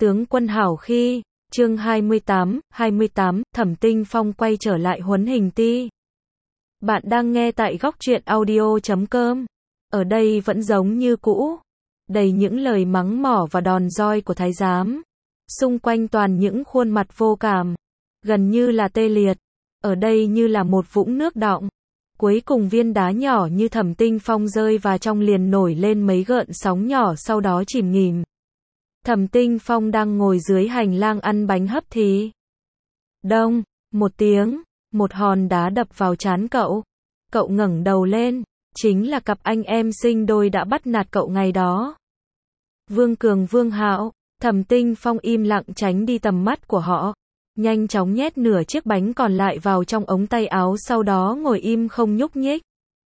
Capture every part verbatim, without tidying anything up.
Tướng quân hảo khi, chương hai mươi tám, hai mươi tám, Thẩm Tinh Phong quay trở lại Huấn Hình Ti. Bạn đang nghe tại góc truyện audio chấm com. Ở đây vẫn giống như cũ, đầy những lời mắng mỏ và đòn roi của thái giám. Xung quanh toàn những khuôn mặt vô cảm, gần như là tê liệt. Ở đây như là một vũng nước đọng. Cuối cùng viên đá nhỏ như Thẩm Tinh Phong rơi vào trong liền nổi lên mấy gợn sóng nhỏ sau đó chìm nghỉm. Thẩm Tinh Phong đang ngồi dưới hành lang ăn bánh hấp thì đông, một tiếng, một hòn đá đập vào trán cậu. Cậu ngẩng đầu lên, chính là cặp anh em sinh đôi đã bắt nạt cậu ngày đó. Vương Cường, Vương Hạo. Thẩm Tinh Phong im lặng tránh đi tầm mắt của họ, nhanh chóng nhét nửa chiếc bánh còn lại vào trong ống tay áo sau đó ngồi im không nhúc nhích.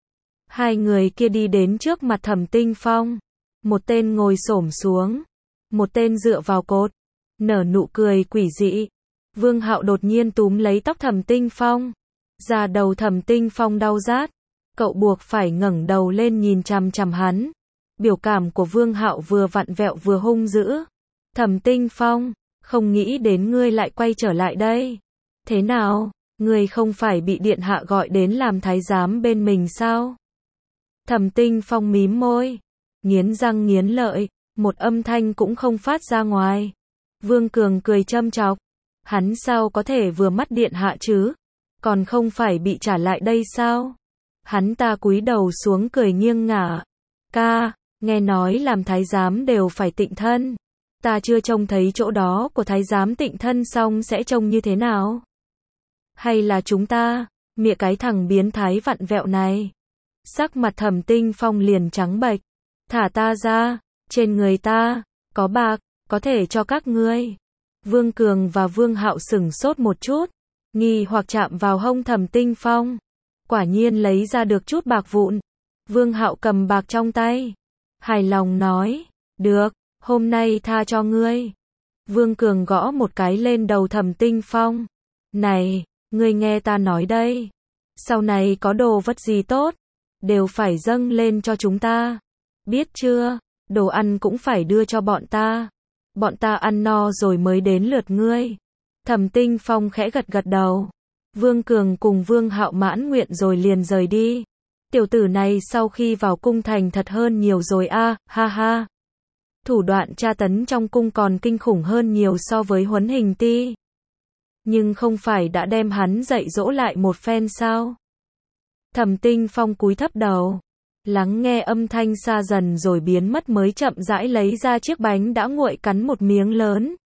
Hai người kia đi đến trước mặt Thẩm Tinh Phong. Một tên ngồi xổm xuống, một tên dựa vào cột, nở nụ cười quỷ dị. Vương Hạo đột nhiên túm lấy tóc Thẩm Tinh Phong. Da đầu Thẩm Tinh Phong đau rát, cậu buộc phải ngẩng đầu lên nhìn chằm chằm hắn. Biểu cảm của Vương Hạo vừa vặn vẹo vừa hung dữ. Thẩm Tinh Phong, không nghĩ đến ngươi lại quay trở lại đây. Thế nào, ngươi không phải bị điện hạ gọi đến làm thái giám bên mình sao? Thẩm Tinh Phong mím môi, nghiến răng nghiến lợi, một âm thanh cũng không phát ra ngoài. Vương Cường cười châm chọc, hắn sao có thể vừa mắt điện hạ chứ, còn không phải bị trả lại đây sao? Hắn ta cúi đầu xuống cười nghiêng ngả. Ca, nghe nói làm thái giám đều phải tịnh thân. Ta chưa trông thấy chỗ đó của thái giám tịnh thân xong sẽ trông như thế nào? Hay là chúng ta, mịa cái thằng biến thái vặn vẹo này? Sắc mặt Thẩm Tinh Phong liền trắng bệch. Thả ta ra, trên người ta, có bạc, có thể cho các ngươi. Vương Cường và Vương Hạo sửng sốt một chút, nghi hoặc chạm vào hông Thẩm Tinh Phong. Quả nhiên lấy ra được chút bạc vụn. Vương Hạo cầm bạc trong tay, hài lòng nói, được, hôm nay tha cho ngươi. Vương Cường gõ một cái lên đầu Thẩm Tinh Phong. Này, ngươi nghe ta nói đây. Sau này có đồ vật gì tốt, đều phải dâng lên cho chúng ta. Biết chưa, đồ ăn cũng phải đưa cho bọn ta. Bọn ta ăn no rồi mới đến lượt ngươi. Thẩm Tinh Phong khẽ gật gật đầu. Vương Cường cùng Vương Hạo mãn nguyện rồi liền rời đi. Tiểu tử này sau khi vào cung thành thật hơn nhiều rồi a, à, ha ha. Thủ đoạn tra tấn trong cung còn kinh khủng hơn nhiều so với Huấn Hình Ti. Nhưng không phải đã đem hắn dạy dỗ lại một phen sao? Thẩm Tinh Phong cúi thấp đầu, lắng nghe âm thanh xa dần rồi biến mất mới chậm rãi lấy ra chiếc bánh đã nguội cắn một miếng lớn.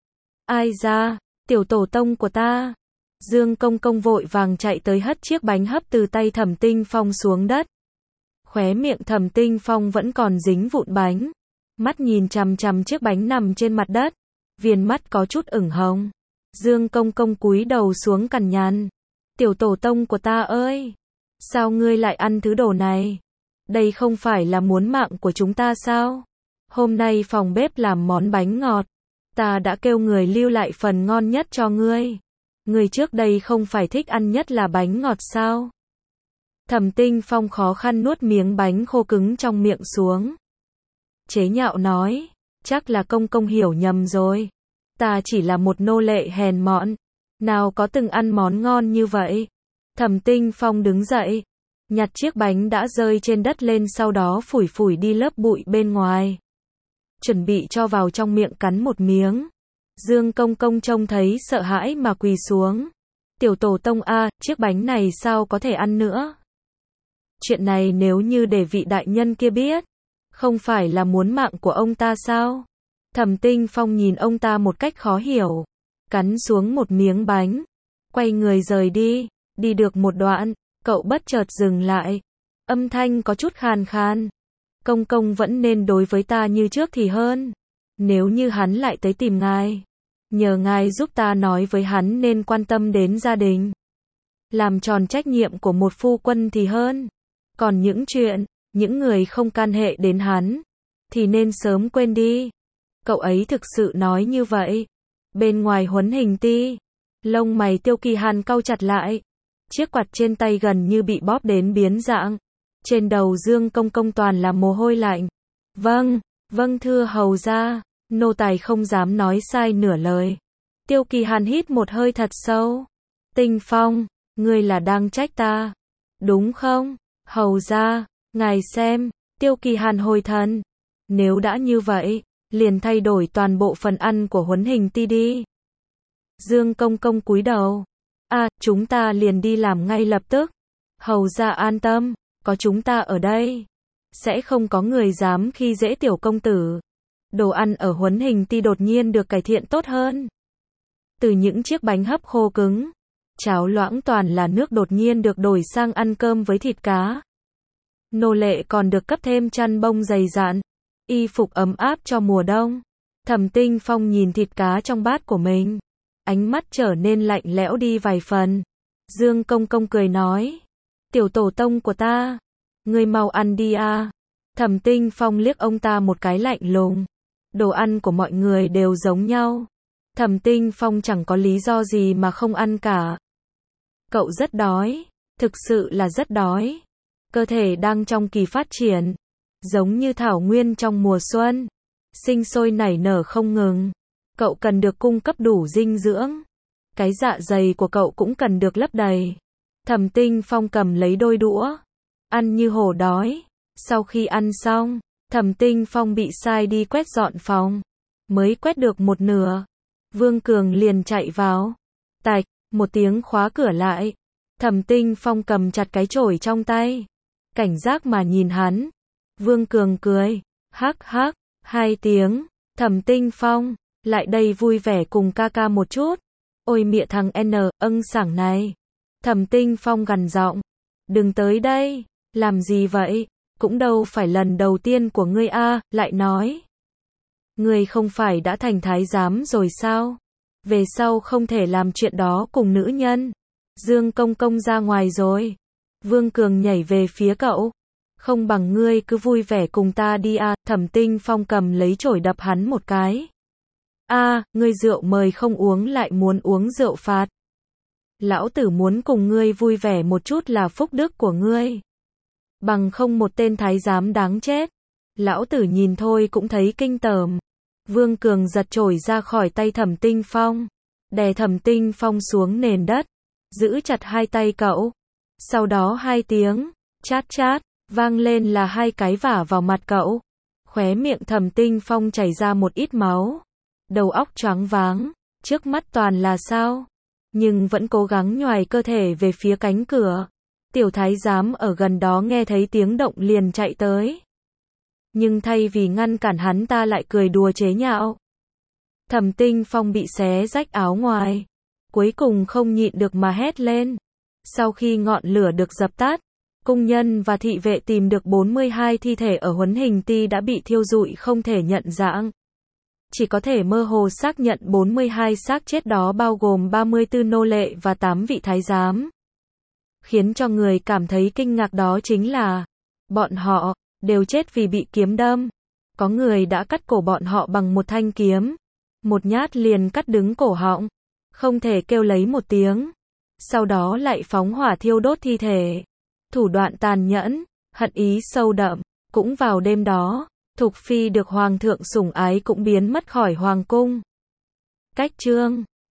Ai ra, tiểu tổ tông của ta. Dương Công Công vội vàng chạy tới hất chiếc bánh hấp từ tay Thẩm Tinh Phong xuống đất. Khóe miệng Thẩm Tinh Phong vẫn còn dính vụn bánh. Mắt nhìn chằm chằm chiếc bánh nằm trên mặt đất, viền mắt có chút ửng hồng. Dương Công Công cúi đầu xuống cằn nhằn. Tiểu tổ tông của ta ơi, sao ngươi lại ăn thứ đồ này? Đây không phải là muốn mạng của chúng ta sao? Hôm nay phòng bếp làm món bánh ngọt, ta đã kêu người lưu lại phần ngon nhất cho ngươi. Ngươi trước đây không phải thích ăn nhất là bánh ngọt sao? Thẩm Tinh Phong khó khăn nuốt miếng bánh khô cứng trong miệng xuống. Chế nhạo nói, chắc là công công hiểu nhầm rồi. Ta chỉ là một nô lệ hèn mọn, nào có từng ăn món ngon như vậy. Thẩm Tinh Phong đứng dậy, nhặt chiếc bánh đã rơi trên đất lên sau đó phủi phủi đi lớp bụi bên ngoài. Chuẩn bị cho vào trong miệng cắn một miếng. Dương Công Công trông thấy sợ hãi mà quỳ xuống. Tiểu tổ tông a, chiếc bánh này sao có thể ăn nữa? Chuyện này nếu như để vị đại nhân kia biết, không phải là muốn mạng của ông ta sao? Thẩm Tinh Phong nhìn ông ta một cách khó hiểu, cắn xuống một miếng bánh, quay người rời đi. Đi được một đoạn, cậu bất chợt dừng lại, âm thanh có chút khàn khàn. Công công vẫn nên đối với ta như trước thì hơn. Nếu như hắn lại tới tìm ngài, nhờ ngài giúp ta nói với hắn nên quan tâm đến gia đình, làm tròn trách nhiệm của một phu quân thì hơn. Còn những chuyện, những người không can hệ đến hắn, thì nên sớm quên đi. Cậu ấy thực sự nói như vậy. Bên ngoài Huấn Hình Ti, lông mày Tiêu Kỳ Hàn cau chặt lại. Chiếc quạt trên tay gần như bị bóp đến biến dạng. Trên đầu Dương Công Công toàn là mồ hôi lạnh. Vâng, vâng thưa hầu gia. Nô tài không dám nói sai nửa lời. Tiêu Kỳ Hàn hít một hơi thật sâu. Tinh Phong, ngươi là đang trách ta, đúng không? Hầu ra, ngài xem. Tiêu Kỳ Hàn hồi thần. Nếu đã như vậy, liền thay đổi toàn bộ phần ăn của Huấn Hình Ti đi. Dương Công Công cúi đầu. À, chúng ta liền đi làm ngay lập tức. Hầu ra an tâm, có chúng ta ở đây, sẽ không có người dám khi dễ tiểu công tử. Đồ ăn ở Huấn Hình Ti đột nhiên được cải thiện tốt hơn. Từ những chiếc bánh hấp khô cứng, cháo loãng toàn là nước đột nhiên được đổi sang ăn cơm với thịt cá. Nô lệ còn được cấp thêm chăn bông dày dặn, y phục ấm áp cho mùa đông. Thẩm Tinh Phong nhìn thịt cá trong bát của mình, ánh mắt trở nên lạnh lẽo đi vài phần. Dương Công Công cười nói, tiểu tổ tông của ta, ngươi mau ăn đi à. Thẩm Tinh Phong liếc ông ta một cái lạnh lùng. Đồ ăn của mọi người đều giống nhau. Thẩm Tinh Phong chẳng có lý do gì mà không ăn cả. Cậu rất đói, thực sự là rất đói. Cơ thể đang trong kỳ phát triển, giống như thảo nguyên trong mùa xuân, sinh sôi nảy nở không ngừng. Cậu cần được cung cấp đủ dinh dưỡng. Cái dạ dày của cậu cũng cần được lấp đầy. Thẩm Tinh Phong cầm lấy đôi đũa, ăn như hổ đói. Sau khi ăn xong, Thẩm Tinh Phong bị sai đi quét dọn phòng. Mới quét được một nửa, Vương Cường liền chạy vào. Tạch, một tiếng khóa cửa lại. Thẩm Tinh Phong cầm chặt cái chổi trong tay, cảnh giác mà nhìn hắn. Vương Cường cười, hắc hắc, hai tiếng. Thẩm Tinh Phong, lại đây vui vẻ cùng ca ca một chút. Ôi mẹ thằng N, âng sảng này. Thẩm Tinh Phong gằn giọng, đừng tới đây, làm gì vậy? Cũng đâu phải lần đầu tiên của ngươi a, lại nói. Ngươi không phải đã thành thái giám rồi sao? Về sau không thể làm chuyện đó cùng nữ nhân. Dương Công Công ra ngoài rồi. Vương Cường nhảy về phía cậu. Không bằng ngươi cứ vui vẻ cùng ta đi a. Thẩm Tinh Phong cầm lấy chổi đập hắn một cái. A, ngươi rượu mời không uống lại muốn uống rượu phạt. Lão tử muốn cùng ngươi vui vẻ một chút là phúc đức của ngươi. Bằng không một tên thái giám đáng chết. Lão tử nhìn thôi cũng thấy kinh tởm. Vương Cường giật chổi ra khỏi tay Thẩm Tinh Phong, đè Thẩm Tinh Phong xuống nền đất, giữ chặt hai tay cậu. Sau đó hai tiếng, chát chát, vang lên là hai cái vả vào mặt cậu. Khóe miệng Thẩm Tinh Phong chảy ra một ít máu. Đầu óc choáng váng, trước mắt toàn là sao. Nhưng vẫn cố gắng nhoài cơ thể về phía cánh cửa. Tiểu thái giám ở gần đó nghe thấy tiếng động liền chạy tới. Nhưng thay vì ngăn cản hắn ta lại cười đùa chế nhạo. Thẩm Tinh Phong bị xé rách áo ngoài. Cuối cùng không nhịn được mà hét lên. Sau khi ngọn lửa được dập tắt, cung nhân và thị vệ tìm được bốn mươi hai thi thể ở Huấn Hình Ti đã bị thiêu rụi không thể nhận dạng. Chỉ có thể mơ hồ xác nhận bốn mươi hai xác chết đó bao gồm ba mươi tư nô lệ và tám vị thái giám. Khiến cho người cảm thấy kinh ngạc đó chính là, bọn họ đều chết vì bị kiếm đâm. Có người đã cắt cổ bọn họ bằng một thanh kiếm. Một nhát liền cắt đứng cổ họng. Không thể kêu lấy một tiếng. Sau đó lại phóng hỏa thiêu đốt thi thể. Thủ đoạn tàn nhẫn, hận ý sâu đậm. Cũng vào đêm đó, Thục Phi được Hoàng thượng sủng ái cũng biến mất khỏi Hoàng cung. Cách chương